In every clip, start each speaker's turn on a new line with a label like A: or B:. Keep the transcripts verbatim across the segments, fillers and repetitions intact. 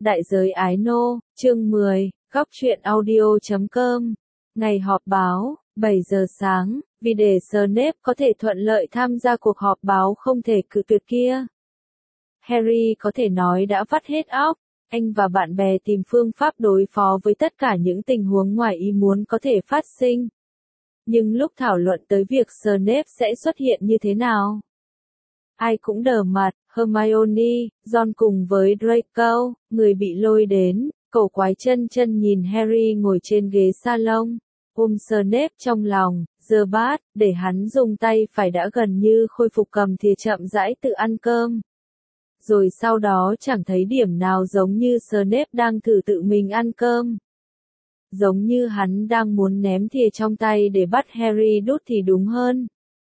A: Đại giới ái nô, chương mười, góc truyện audio chấm com. Ngày họp báo, bảy giờ sáng, vì để Snape có thể thuận lợi tham gia cuộc họp báo không thể cự tuyệt kia. Harry có thể nói đã vắt hết óc, anh và bạn bè tìm phương pháp đối phó với tất cả những tình huống ngoài ý muốn có thể phát sinh. Nhưng lúc thảo luận tới việc Snape sẽ xuất hiện như thế nào, ai cũng đờ mặt. Hermione, Ron cùng với Draco, người bị lôi đến, cậu quái chân chân nhìn Harry ngồi trên ghế salon, ôm Snape trong lòng, giơ bát, để hắn dùng tay phải đã gần như khôi phục cầm thìa chậm rãi tự ăn cơm. Rồi sau đó chẳng thấy điểm nào giống như Snape đang thử tự mình ăn cơm. Giống như hắn đang muốn ném thìa trong tay để bắt Harry đút thì đúng hơn.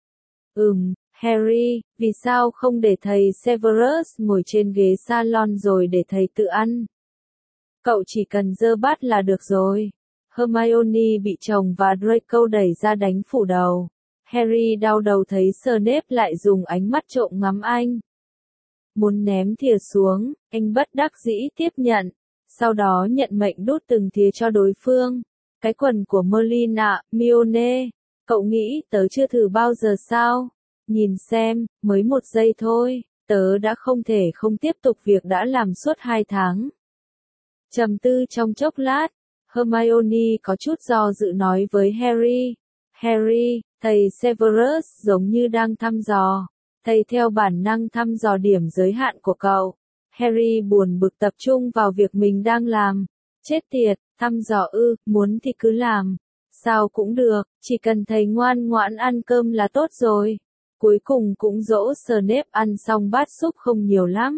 A: Ừm, Harry, vì sao không để thầy Severus ngồi trên ghế salon rồi để thầy tự ăn? Cậu chỉ cần giơ bát là được rồi. Hermione bị chồng và Draco đẩy ra đánh phủ đầu. Harry đau đầu thấy Snape lại dùng ánh mắt trộm ngắm anh. Muốn ném thìa xuống, anh bất đắc dĩ tiếp nhận. Sau đó nhận mệnh đút từng thìa cho đối phương. Cái quần của Merlin ạ, Hermione, cậu nghĩ tớ chưa thử bao giờ sao? Nhìn xem, mới một giây thôi, tớ đã không thể không tiếp tục việc đã làm suốt hai tháng. Trầm tư trong chốc lát, Hermione có chút do dự nói với Harry. Harry, thầy Severus giống như đang thăm dò. Thầy theo bản năng thăm dò điểm giới hạn của cậu. Harry buồn bực tập trung vào việc mình đang làm. Chết tiệt, thăm dò ư, muốn thì cứ làm. Sao cũng được, chỉ cần thầy ngoan ngoãn ăn cơm là tốt rồi. Cuối cùng cũng dỗ Snape ăn xong bát súp không nhiều lắm.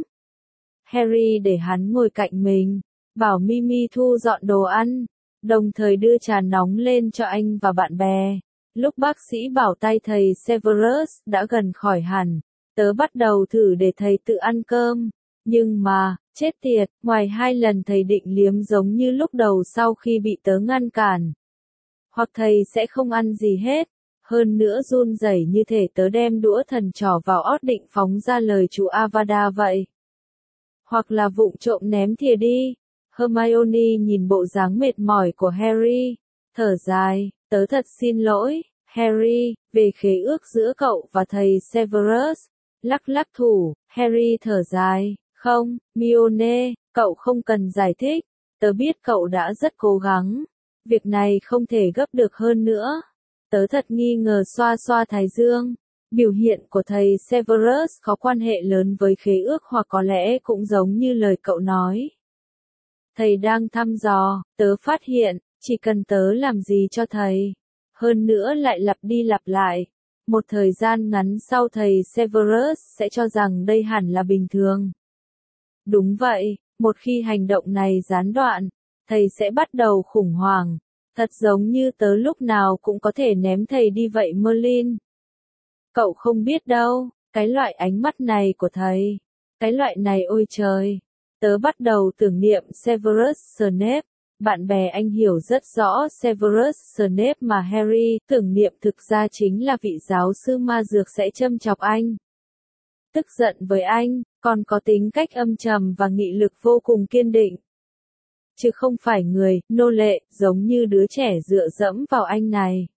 A: Harry để hắn ngồi cạnh mình, bảo Mimi thu dọn đồ ăn, đồng thời đưa trà nóng lên cho anh và bạn bè. Lúc bác sĩ bảo tay thầy Severus đã gần khỏi hẳn, tớ bắt đầu thử để thầy tự ăn cơm. Nhưng mà, chết tiệt, ngoài hai lần thầy định liếm giống như lúc đầu sau khi bị tớ ngăn cản. Hoặc thầy sẽ không ăn gì hết. Hơn nữa run rẩy như thể tớ đem đũa thần trỏ vào ót định phóng ra lời chú Avada vậy. Hoặc là vụng trộm ném thìa đi. Hermione nhìn bộ dáng mệt mỏi của Harry, thở dài, tớ thật xin lỗi, Harry, về khế ước giữa cậu và thầy Severus. Lắc lắc thủ, Harry thở dài, không, Hermione, cậu không cần giải thích, tớ biết cậu đã rất cố gắng. Việc này không thể gấp được hơn nữa. Tớ thật nghi ngờ xoa xoa thái dương. Biểu hiện của thầy Severus có quan hệ lớn với khế ước hoặc có lẽ cũng giống như lời cậu nói. Thầy đang thăm dò, tớ phát hiện, chỉ cần tớ làm gì cho thầy. Hơn nữa lại lặp đi lặp lại. Một thời gian ngắn sau thầy Severus sẽ cho rằng đây hẳn là bình thường. Đúng vậy, một khi hành động này gián đoạn, thầy sẽ bắt đầu khủng hoảng. Thật giống như tớ lúc nào cũng có thể ném thầy đi vậy Merlin. Cậu không biết đâu, cái loại ánh mắt này của thầy. Cái loại này ôi trời. Tớ bắt đầu tưởng niệm Severus Snape. Bạn bè anh hiểu rất rõ Severus Snape mà Harry tưởng niệm thực ra chính là vị giáo sư ma dược sẽ châm chọc anh. Tức giận với anh, còn có tính cách âm trầm và nghị lực vô cùng kiên định. Chứ không phải người, nô lệ, giống như đứa trẻ dựa dẫm vào anh này.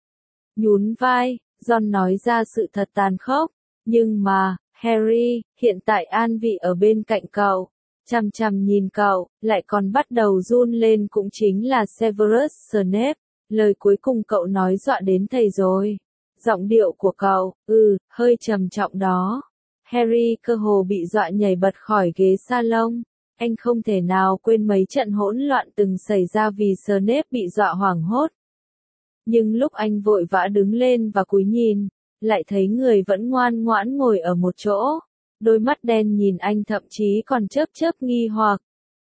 A: Nhún vai, Ron nói ra sự thật tàn khốc. Nhưng mà, Harry, hiện tại an vị ở bên cạnh cậu, chằm chằm nhìn cậu, lại còn bắt đầu run lên cũng chính là Severus Snape. Lời cuối cùng cậu nói dọa đến thầy rồi. Giọng điệu của cậu, ừ, hơi trầm trọng đó. Harry cơ hồ bị dọa nhảy bật khỏi ghế salon. Anh không thể nào quên mấy trận hỗn loạn từng xảy ra vì Snape bị dọa hoảng hốt. Nhưng lúc anh vội vã đứng lên và cúi nhìn, lại thấy người vẫn ngoan ngoãn ngồi ở một chỗ. Đôi mắt đen nhìn anh thậm chí còn chớp chớp nghi hoặc.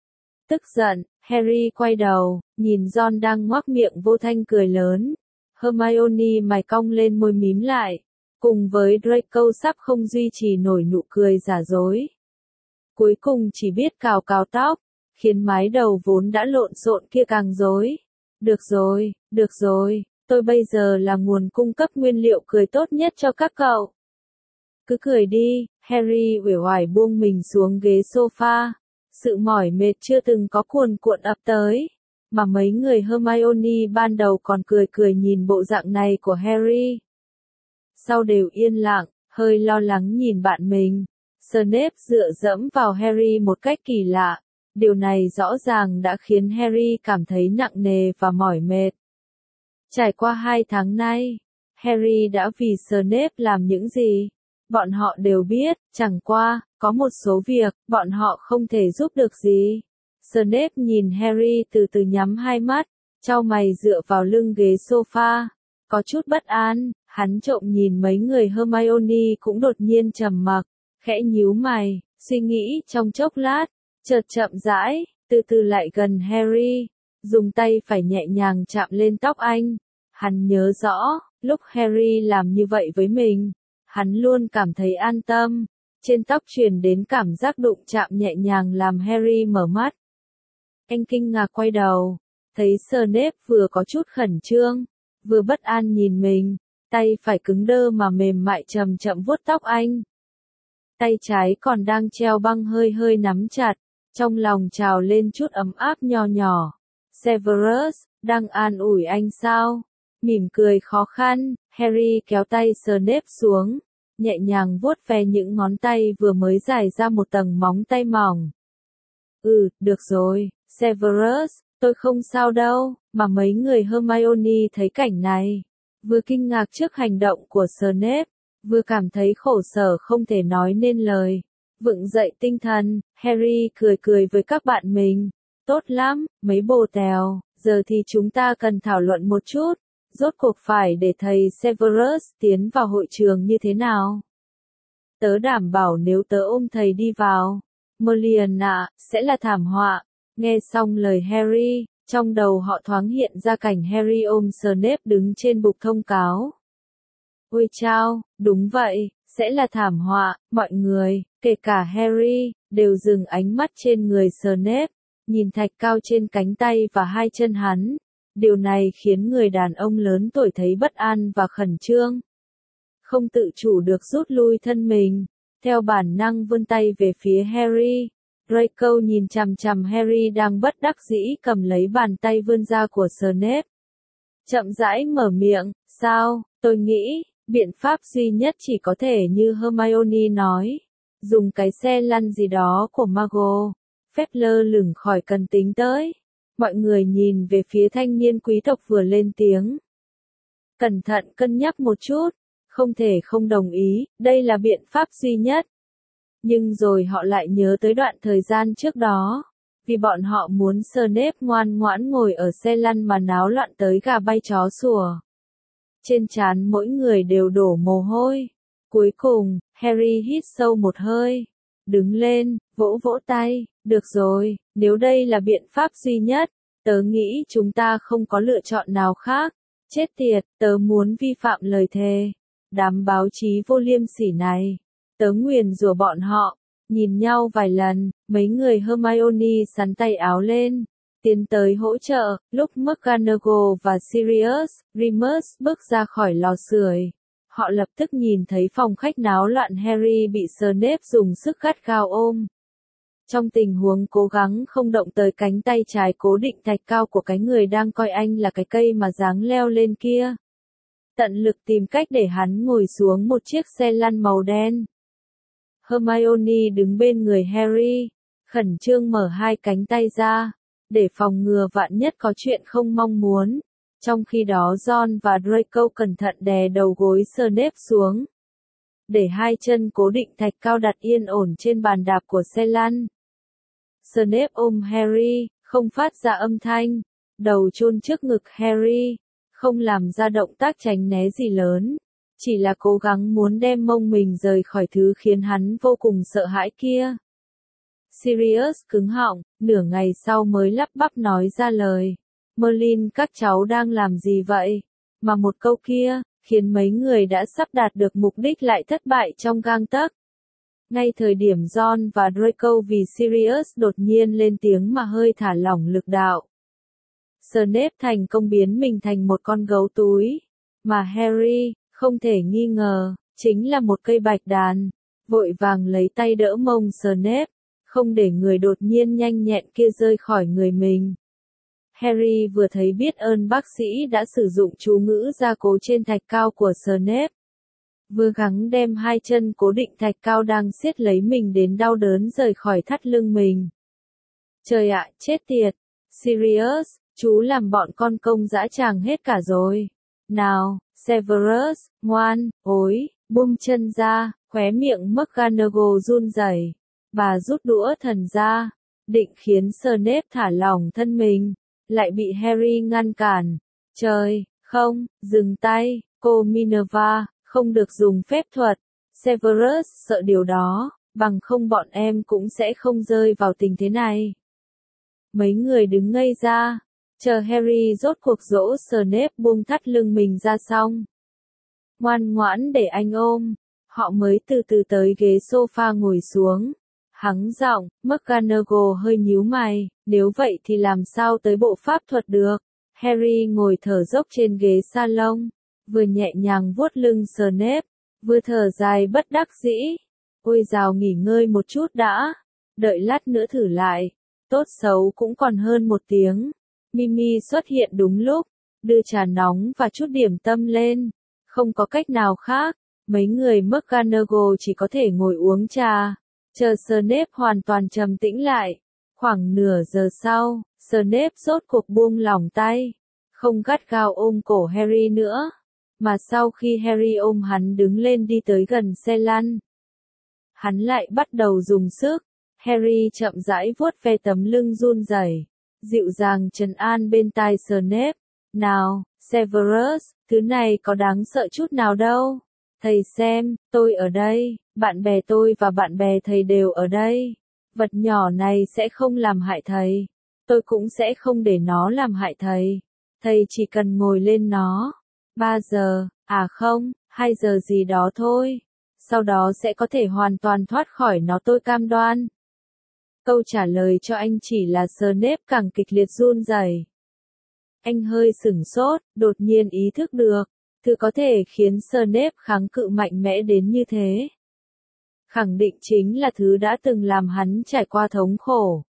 A: Tức giận, Harry quay đầu, nhìn Ron đang ngoác miệng vô thanh cười lớn. Hermione mày cong lên môi mím lại, cùng với Draco sắp không duy trì nổi nụ cười giả dối. Cuối cùng chỉ biết cào cào tóc, khiến mái đầu vốn đã lộn xộn kia càng rối. Được rồi, được rồi, tôi bây giờ là nguồn cung cấp nguyên liệu cười tốt nhất cho các cậu. Cứ cười đi, Harry uể oải buông mình xuống ghế sofa. Sự mỏi mệt chưa từng có cuồn cuộn ập tới, mà mấy người Hermione ban đầu còn cười cười nhìn bộ dạng này của Harry. Sau đều yên lặng, hơi lo lắng nhìn bạn mình. Snape dựa dẫm vào Harry một cách kỳ lạ. Điều này rõ ràng đã khiến Harry cảm thấy nặng nề và mỏi mệt. Trải qua hai tháng nay, Harry đã vì Snape làm những gì? Bọn họ đều biết, chẳng qua, có một số việc, bọn họ không thể giúp được gì. Snape nhìn Harry từ từ nhắm hai mắt, chau mày dựa vào lưng ghế sofa. Có chút bất an, hắn trộm nhìn mấy người Hermione cũng đột nhiên trầm mặc, khẽ nhíu mày, suy nghĩ trong chốc lát, chợt chậm rãi, từ từ lại gần Harry, dùng tay phải nhẹ nhàng chạm lên tóc anh. Hắn nhớ rõ, lúc Harry làm như vậy với mình, hắn luôn cảm thấy an tâm. Trên tóc truyền đến cảm giác đụng chạm nhẹ nhàng làm Harry mở mắt. Anh kinh ngạc quay đầu, thấy Snape vừa có chút khẩn trương, vừa bất an nhìn mình, tay phải cứng đơ mà mềm mại chậm chậm vuốt tóc anh. Tay trái còn đang treo băng hơi hơi nắm chặt, trong lòng trào lên chút ấm áp nho nhỏ. Severus, đang an ủi anh sao? Mỉm cười khó khăn, Harry kéo tay Snape xuống, nhẹ nhàng vuốt ve những ngón tay vừa mới dài ra một tầng móng tay mỏng. Ừ, được rồi, Severus, tôi không sao đâu, mà mấy người Hermione thấy cảnh này, vừa kinh ngạc trước hành động của Snape, vừa cảm thấy khổ sở không thể nói nên lời. Vựng dậy tinh thần, Harry cười cười với các bạn mình. Tốt lắm, mấy bồ tèo, giờ thì chúng ta cần thảo luận một chút. Rốt cuộc phải để thầy Severus tiến vào hội trường như thế nào? Tớ đảm bảo nếu tớ ôm thầy đi vào, Merlion ạ, sẽ là thảm họa. Nghe xong lời Harry, trong đầu họ thoáng hiện ra cảnh Harry ôm Snape đứng trên bục thông cáo. Ôi chao, đúng vậy, sẽ là thảm họa. Mọi người, kể cả Harry, đều dừng ánh mắt trên người Snape, nhìn thạch cao trên cánh tay và hai chân hắn. Điều này khiến người đàn ông lớn tuổi thấy bất an và khẩn trương. Không tự chủ được rút lui thân mình, theo bản năng vươn tay về phía Harry. Draco nhìn chằm chằm Harry đang bất đắc dĩ cầm lấy bàn tay vươn ra của Snape. Chậm rãi mở miệng, sao, tôi nghĩ, biện pháp duy nhất chỉ có thể như Hermione nói. Dùng cái xe lăn gì đó của Mago. Phép lơ lửng khỏi cần tính tới. Mọi người nhìn về phía thanh niên quý tộc vừa lên tiếng. Cẩn thận cân nhắc một chút, không thể không đồng ý, đây là biện pháp duy nhất. Nhưng rồi họ lại nhớ tới đoạn thời gian trước đó, vì bọn họ muốn Snape ngoan ngoãn ngồi ở xe lăn mà náo loạn tới gà bay chó sủa. Trên trán mỗi người đều đổ mồ hôi. Cuối cùng, Harry hít sâu một hơi, đứng lên, vỗ vỗ tay, được rồi, nếu đây là biện pháp duy nhất, tớ nghĩ chúng ta không có lựa chọn nào khác. Chết tiệt, tớ muốn vi phạm lời thề. Đám báo chí vô liêm sỉ này, tớ nguyền rủa bọn họ. Nhìn nhau vài lần, mấy người Hermione sắn tay áo lên, tiến tới hỗ trợ. Lúc McGonagall và Sirius, Remus bước ra khỏi lò sưởi, họ lập tức nhìn thấy phòng khách náo loạn. Harry bị Snape dùng sức gắt gao ôm. Trong tình huống cố gắng không động tới cánh tay trái cố định thạch cao của cái người đang coi anh là cái cây mà dáng leo lên kia. Tận lực tìm cách để hắn ngồi xuống một chiếc xe lăn màu đen. Hermione đứng bên người Harry, khẩn trương mở hai cánh tay ra, để phòng ngừa vạn nhất có chuyện không mong muốn. Trong khi đó Ron và Draco cẩn thận đè đầu gối Snape xuống, để hai chân cố định thạch cao đặt yên ổn trên bàn đạp của xe lăn. Snape ôm Harry, không phát ra âm thanh, đầu chôn trước ngực Harry, không làm ra động tác tránh né gì lớn, chỉ là cố gắng muốn đem mông mình rời khỏi thứ khiến hắn vô cùng sợ hãi kia. Sirius cứng họng, nửa ngày sau mới lắp bắp nói ra lời. Merlin, các cháu đang làm gì vậy? Mà một câu kia, khiến mấy người đã sắp đạt được mục đích lại thất bại trong gang tấc. Ngay thời điểm Ron và Draco vì Sirius đột nhiên lên tiếng mà hơi thả lỏng lực đạo. Snape thành công biến mình thành một con gấu túi, mà Harry, không thể nghi ngờ, chính là một cây bạch đàn, vội vàng lấy tay đỡ mông Snape, không để người đột nhiên nhanh nhẹn kia rơi khỏi người mình. Harry vừa thấy biết ơn bác sĩ đã sử dụng chú ngữ gia cố trên thạch cao của Snape. Vừa gắng đem hai chân cố định thạch cao đang siết lấy mình đến đau đớn rời khỏi thắt lưng mình. Trời ạ, chết tiệt! Sirius, chú làm bọn con công dã tràng hết cả rồi. Nào, Severus, ngoan, ối, buông chân ra, khóe miệng McGonagall run rẩy. Bà rút đũa thần ra, định khiến Snape thả lỏng thân mình, lại bị Harry ngăn cản. Trời, không, dừng tay, cô Minerva, không được dùng phép thuật. Severus sợ điều đó, bằng không bọn em cũng sẽ không rơi vào tình thế này. Mấy người đứng ngây ra, chờ Harry rốt cuộc dỗ Snape buông thắt lưng mình ra xong. Ngoan ngoãn để anh ôm, họ mới từ từ tới ghế sofa ngồi xuống. Hắng giọng, McGonagall hơi nhíu mày, nếu vậy thì làm sao tới bộ pháp thuật được. Harry ngồi thở dốc trên ghế salon, vừa nhẹ nhàng vuốt lưng Snape, vừa thở dài bất đắc dĩ. Ôi dào, nghỉ ngơi một chút đã, đợi lát nữa thử lại, tốt xấu cũng còn hơn một tiếng. Mimi xuất hiện đúng lúc, đưa trà nóng và chút điểm tâm lên. Không có cách nào khác, mấy người McGonagall chỉ có thể ngồi uống trà, chờ Snape hoàn toàn trầm tĩnh lại. Khoảng nửa giờ sau, Snape rốt cuộc buông lỏng tay, không gắt gao ôm cổ Harry nữa, mà sau khi Harry ôm hắn đứng lên đi tới gần xe lăn, hắn lại bắt đầu dùng sức. Harry chậm rãi vuốt ve tấm lưng run rẩy, dịu dàng trấn an bên tai Snape. Nào, Severus, thứ này có đáng sợ chút nào đâu. Thầy xem, tôi ở đây, bạn bè tôi và bạn bè thầy đều ở đây. Vật nhỏ này sẽ không làm hại thầy. Tôi cũng sẽ không để nó làm hại thầy. Thầy chỉ cần ngồi lên nó. Ba giờ, à không, hai giờ gì đó thôi. Sau đó sẽ có thể hoàn toàn thoát khỏi nó, tôi cam đoan. Câu trả lời cho anh chỉ là Snape càng kịch liệt run rẩy. Anh hơi sửng sốt, đột nhiên ý thức được, thứ có thể khiến Snape kháng cự mạnh mẽ đến như thế. Khẳng định chính là thứ đã từng làm hắn trải qua thống khổ.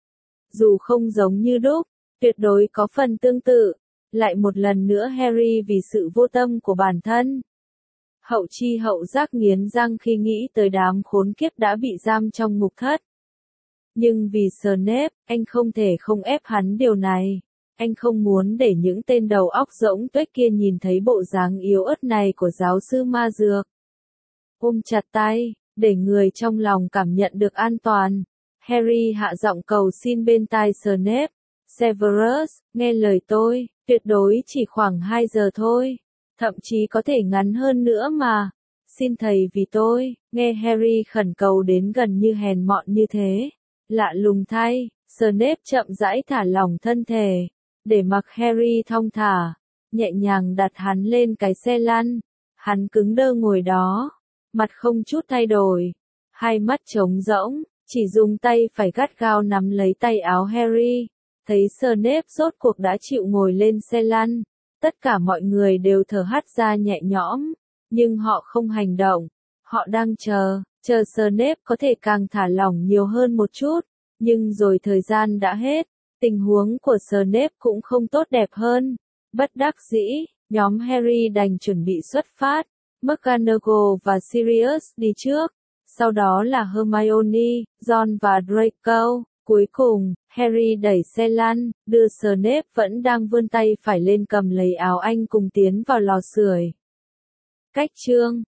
A: Dù không giống như đúc, tuyệt đối có phần tương tự. Lại một lần nữa Harry vì sự vô tâm của bản thân. Hậu chi hậu giác nghiến răng khi nghĩ tới đám khốn kiếp đã bị giam trong ngục thất. Nhưng vì Snape, anh không thể không ép hắn điều này. Anh không muốn để những tên đầu óc rỗng tuếch kia nhìn thấy bộ dáng yếu ớt này của giáo sư ma dược. Ôm chặt tay, để người trong lòng cảm nhận được an toàn. Harry hạ giọng cầu xin bên tai Snape. Severus, nghe lời tôi, tuyệt đối chỉ khoảng hai giờ thôi. Thậm chí có thể ngắn hơn nữa mà. Xin thầy vì tôi, nghe Harry khẩn cầu đến gần như hèn mọn như thế. Lạ lùng thay, Snape chậm rãi thả lỏng thân thể, để mặc Harry thong thả, nhẹ nhàng đặt hắn lên cái xe lăn. Hắn cứng đơ ngồi đó, mặt không chút thay đổi, hai mắt trống rỗng, chỉ dùng tay phải gắt gao nắm lấy tay áo Harry. Thấy Snape rốt cuộc đã chịu ngồi lên xe lăn, tất cả mọi người đều thở hắt ra nhẹ nhõm, nhưng họ không hành động. Họ đang chờ, chờ Snape có thể càng thả lỏng nhiều hơn một chút, nhưng rồi thời gian đã hết. Tình huống của Snape cũng không tốt đẹp hơn. Bất đắc dĩ, nhóm Harry đành chuẩn bị xuất phát. McGonagall và Sirius đi trước, sau đó là Hermione, Ron và Draco. Cuối cùng, Harry đẩy xe lăn, đưa Snape vẫn đang vươn tay phải lên cầm lấy áo anh cùng tiến vào lò sưởi. Cách chương